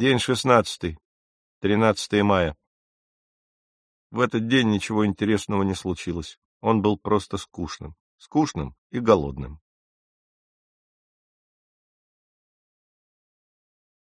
День 16, 13 мая. В этот день ничего интересного не случилось. Он был просто скучным. Скучным и голодным.